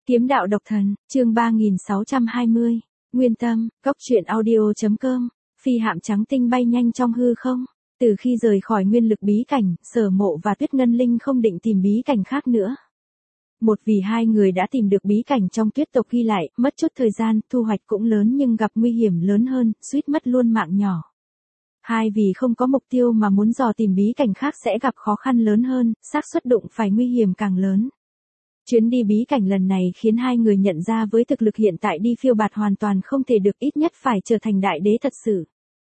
Kiếm đạo độc thần, chương 3620, Nguyên tâm, Cốc truyện audio.com, phi hạm trắng tinh bay nhanh trong hư không. Từ khi rời khỏi nguyên lực bí cảnh, Sở Mộ và Tuyết Ngân Linh không định tìm bí cảnh khác nữa. Một vì hai người đã tìm được bí cảnh trong tuyết tộc ghi lại, mất chút thời gian, thu hoạch cũng lớn nhưng gặp nguy hiểm lớn hơn, suýt mất luôn mạng nhỏ. Hai vì không có mục tiêu mà muốn dò tìm bí cảnh khác sẽ gặp khó khăn lớn hơn, xác suất đụng phải nguy hiểm càng lớn. Chuyến đi bí cảnh lần này khiến hai người nhận ra với thực lực hiện tại đi phiêu bạt hoàn toàn không thể được, ít nhất phải trở thành đại đế thật sự.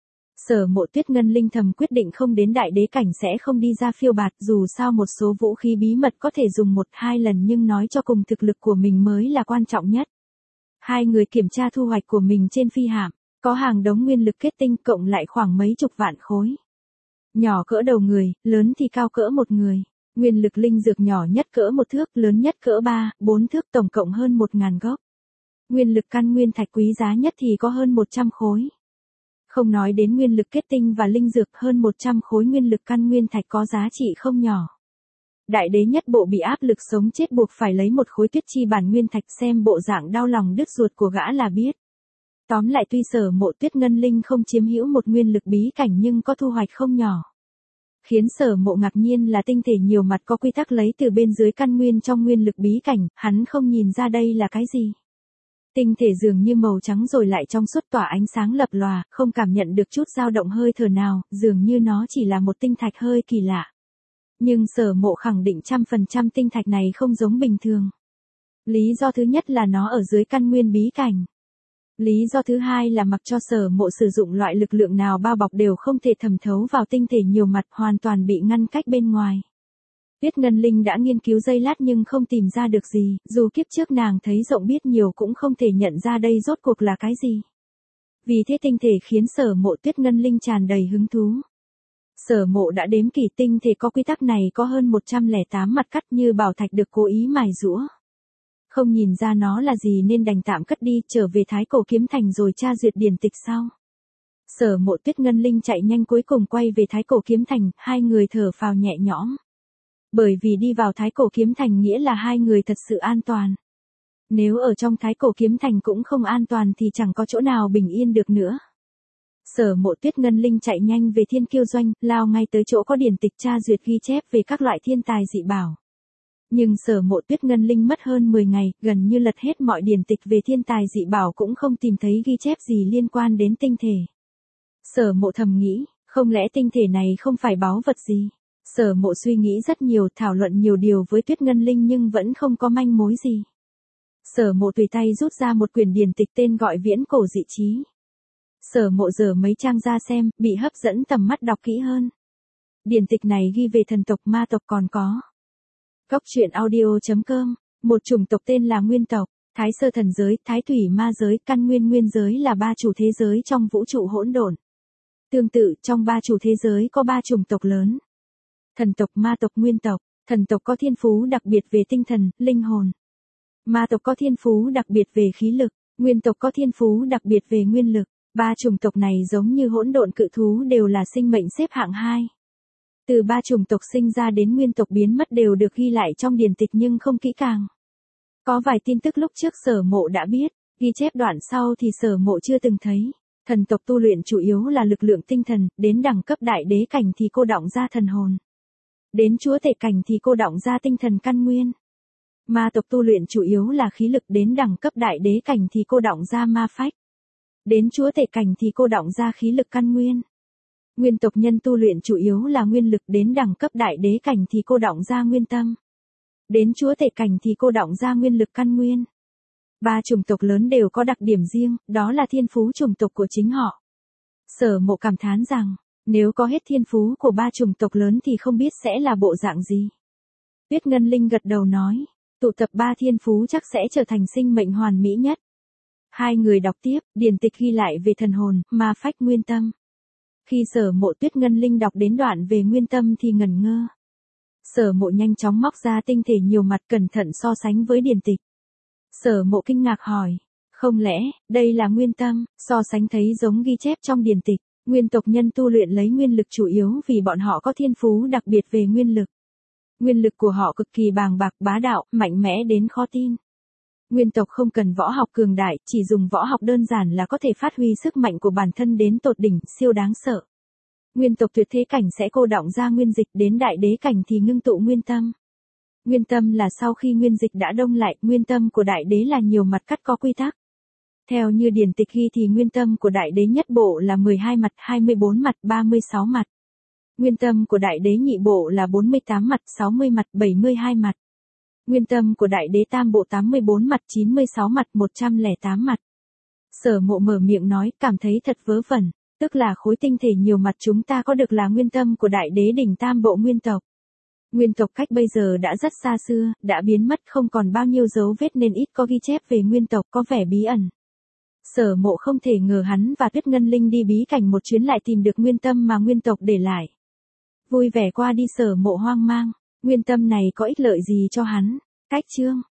Sở Mộ Tuyết Ngân Linh thầm quyết định không đến đại đế cảnh sẽ không đi ra phiêu bạt, dù sao một số vũ khí bí mật có thể dùng 1-2 lần nhưng nói cho cùng thực lực của mình mới là quan trọng nhất. Hai người kiểm tra thu hoạch của mình trên phi hạm, có hàng đống nguyên lực kết tinh cộng lại khoảng mấy chục vạn khối. Nhỏ cỡ đầu người, lớn thì cao cỡ một người. Nguyên lực linh dược nhỏ nhất cỡ 1 thước, lớn nhất cỡ 3-4 thước, tổng cộng hơn 1000 gốc. Nguyên lực căn nguyên thạch quý giá nhất thì có hơn 100 khối. Không nói đến nguyên lực kết tinh và linh dược, hơn 100 khối nguyên lực căn nguyên thạch có giá trị không nhỏ. Đại đế nhất bộ bị áp lực sống chết buộc phải lấy một khối tuyết chi bản nguyên thạch, xem bộ dạng đau lòng đứt ruột của gã là biết. Tóm lại tuy Sở Mộ Tuyết Ngân Linh không chiếm hữu một nguyên lực bí cảnh nhưng có thu hoạch không nhỏ. Khiến Sở Mộ ngạc nhiên là tinh thể nhiều mặt có quy tắc lấy từ bên dưới căn nguyên trong nguyên lực bí cảnh, hắn không nhìn ra đây là cái gì. Tinh thể dường như màu trắng rồi lại trong suốt tỏa ánh sáng lập lòa, không cảm nhận được chút dao động hơi thở nào, dường như nó chỉ là một tinh thạch hơi kỳ lạ. Nhưng Sở Mộ khẳng định 100% tinh thạch này không giống bình thường. Lý do thứ nhất là nó ở dưới căn nguyên bí cảnh. Lý do thứ hai là mặc cho Sở Mộ sử dụng loại lực lượng nào bao bọc đều không thể thẩm thấu vào tinh thể nhiều mặt, hoàn toàn bị ngăn cách bên ngoài. Tuyết Ngân Linh đã nghiên cứu giây lát nhưng không tìm ra được gì, dù kiếp trước nàng thấy rộng biết nhiều cũng không thể nhận ra đây rốt cuộc là cái gì. Vì thế tinh thể khiến Sở Mộ Tuyết Ngân Linh tràn đầy hứng thú. Sở Mộ đã đếm kỹ tinh thể có quy tắc này có hơn 108 mặt cắt như bảo thạch được cố ý mài giũa. Không nhìn ra nó là gì nên đành tạm cất đi, trở về Thái Cổ Kiếm Thành rồi tra duyệt điển tịch sau. Sở Mộ Tuyết Ngân Linh chạy nhanh cuối cùng quay về Thái Cổ Kiếm Thành, hai người thở phào nhẹ nhõm. Bởi vì đi vào Thái Cổ Kiếm Thành nghĩa là hai người thật sự an toàn. Nếu ở trong Thái Cổ Kiếm Thành cũng không an toàn thì chẳng có chỗ nào bình yên được nữa. Sở Mộ Tuyết Ngân Linh chạy nhanh về Thiên Kiêu Doanh, lao ngay tới chỗ có điển tịch tra duyệt ghi chép về các loại thiên tài dị bảo. Nhưng Sở Mộ Tuyết Ngân Linh mất hơn 10 ngày, gần như lật hết mọi điển tịch về thiên tài dị bảo cũng không tìm thấy ghi chép gì liên quan đến tinh thể. Sở Mộ thầm nghĩ, không lẽ tinh thể này không phải báu vật gì? Sở Mộ suy nghĩ rất nhiều, thảo luận nhiều điều với Tuyết Ngân Linh nhưng vẫn không có manh mối gì. Sở Mộ tùy tay rút ra một quyển điển tịch tên gọi Viễn Cổ Dị Trí. Sở Mộ dở mấy trang ra xem, bị hấp dẫn tầm mắt đọc kỹ hơn. Điển tịch này ghi về thần tộc ma tộc còn có. Cốc truyện audio.com, một chủng tộc tên là Nguyên tộc, Thái Sơ thần giới, Thái Thủy ma giới, Căn Nguyên nguyên giới là 3 chủ thế giới trong vũ trụ hỗn độn. Tương tự, trong 3 chủ thế giới có 3 chủng tộc lớn. Thần tộc, ma tộc, nguyên tộc. Thần tộc có thiên phú đặc biệt về tinh thần, linh hồn. Ma tộc có thiên phú đặc biệt về khí lực, nguyên tộc có thiên phú đặc biệt về nguyên lực. 3 chủng tộc này giống như hỗn độn cự thú đều là sinh mệnh xếp hạng 2. Từ 3 chủng tộc sinh ra đến nguyên tộc biến mất đều được ghi lại trong điển tịch nhưng không kỹ càng. Có vài tin tức lúc trước Sở Mộ đã biết, ghi chép đoạn sau thì Sở Mộ chưa từng thấy. Thần tộc tu luyện chủ yếu là lực lượng tinh thần, đến đẳng cấp đại đế cảnh thì cô đọng ra thần hồn. Đến chúa tể cảnh thì cô đọng ra tinh thần căn nguyên. Ma tộc tu luyện chủ yếu là khí lực, đến đẳng cấp đại đế cảnh thì cô đọng ra ma phách. Đến chúa tể cảnh thì cô đọng ra khí lực căn nguyên. Nguyên tộc nhân tu luyện chủ yếu là nguyên lực, đến đẳng cấp đại đế cảnh thì cô đọng ra nguyên tâm. Đến chúa tể cảnh thì cô đọng ra nguyên lực căn nguyên. 3 chủng tộc lớn đều có đặc điểm riêng, đó là thiên phú chủng tộc của chính họ. Sở Mộ cảm thán rằng, nếu có hết thiên phú của 3 chủng tộc lớn thì không biết sẽ là bộ dạng gì. Tuyết Ngân Linh gật đầu nói, tụ tập 3 thiên phú chắc sẽ trở thành sinh mệnh hoàn mỹ nhất. Hai người đọc tiếp, điển tịch ghi lại về thần hồn, ma phách, nguyên tâm. Khi Sở Mộ Tuyết Ngân Linh đọc đến đoạn về nguyên tâm thì ngẩn ngơ. Sở Mộ nhanh chóng móc ra tinh thể nhiều mặt cẩn thận so sánh với điển tịch. Sở Mộ kinh ngạc hỏi, không lẽ, đây là nguyên tâm? So sánh thấy giống ghi chép trong điển tịch, nguyên tộc nhân tu luyện lấy nguyên lực chủ yếu vì bọn họ có thiên phú đặc biệt về nguyên lực. Nguyên lực của họ cực kỳ bàng bạc, bá đạo, mạnh mẽ đến khó tin. Nguyên tộc không cần võ học cường đại, chỉ dùng võ học đơn giản là có thể phát huy sức mạnh của bản thân đến tột đỉnh, siêu đáng sợ. Nguyên tộc tuyệt thế cảnh sẽ cô đọng ra nguyên dịch, đến đại đế cảnh thì ngưng tụ nguyên tâm. Nguyên tâm là sau khi nguyên dịch đã đông lại, nguyên tâm của đại đế là nhiều mặt cắt có quy tắc. Theo như điển tịch ghi thì nguyên tâm của đại đế nhất bộ là 12 mặt, 24 mặt, 36 mặt. Nguyên tâm của đại đế nhị bộ là 48 mặt, 60 mặt, 72 mặt. Nguyên tâm của đại đế tam bộ 84 mặt, 96 mặt, 108 mặt. Sở Mộ mở miệng nói, cảm thấy thật vớ vẩn, tức là khối tinh thể nhiều mặt chúng ta có được là nguyên tâm của đại đế đỉnh tam bộ nguyên tộc. Nguyên tộc cách bây giờ đã rất xa xưa, đã biến mất không còn bao nhiêu dấu vết nên ít có ghi chép về nguyên tộc, có vẻ bí ẩn. Sở Mộ không thể ngờ hắn và Tuyết Ngân Linh đi bí cảnh một chuyến lại tìm được nguyên tâm mà nguyên tộc để lại. Vui vẻ qua đi Sở Mộ hoang mang, nguyên tâm này có ích lợi gì cho hắn? Cách chương